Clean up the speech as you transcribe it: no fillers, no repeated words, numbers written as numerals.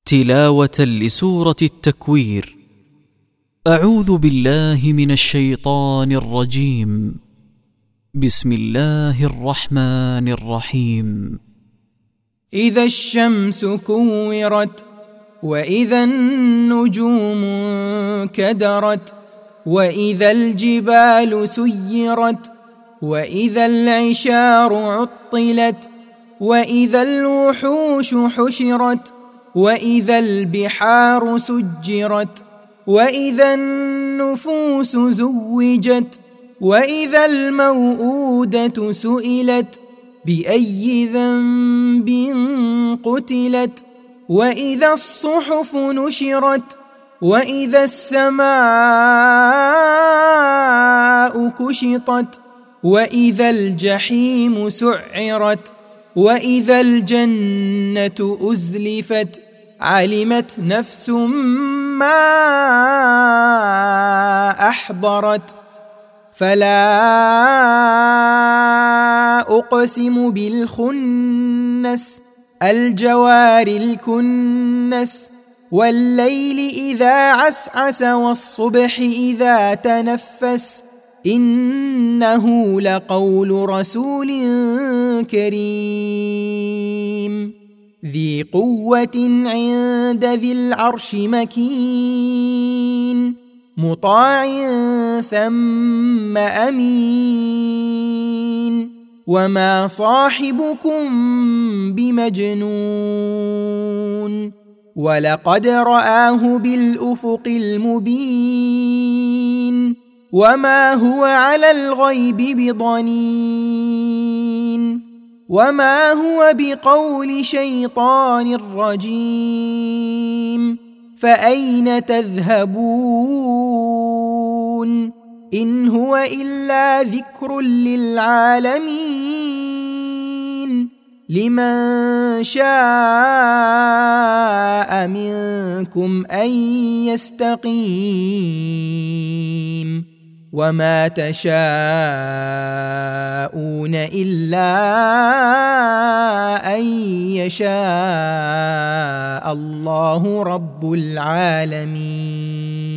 تلاوة لسورة التكوير. أعوذ بالله من الشيطان الرجيم. بسم الله الرحمن الرحيم. إذا الشمس كورت، وإذا النجوم انكدرت، وإذا الجبال سيرت، وإذا العشار عطلت، وإذا الوحوش حشرت، وإذا البحار سجرت، وإذا النفوس زوجت، وإذا الموءودة سئلت بأي ذنب قتلت، وإذا الصحف نشرت، وإذا السماء كشطت، وإذا الجحيم سعرت، وإذا الجنة أزلفت، علمت نفس ما أحضرت. فلا أقسم بالخنس، الجوار الكنس، والليل إذا عسعس، والصبح إذا تنفس، إنه لقول رسول كريم ذي قوة عند ذي العرش مكين، مطاع ثم أمين، وما صاحبكم بمجنون، ولقد رآه بالأفق المبين، وما هو على الغيب بضنين، وما هو بقول شيطان رجيم. فأين تذهبون؟ إن هو إلا ذكر للعالمين، لمن شاء منكم أن يستقيم، وما تشاءون إلا أن يشاء الله رب العالمين.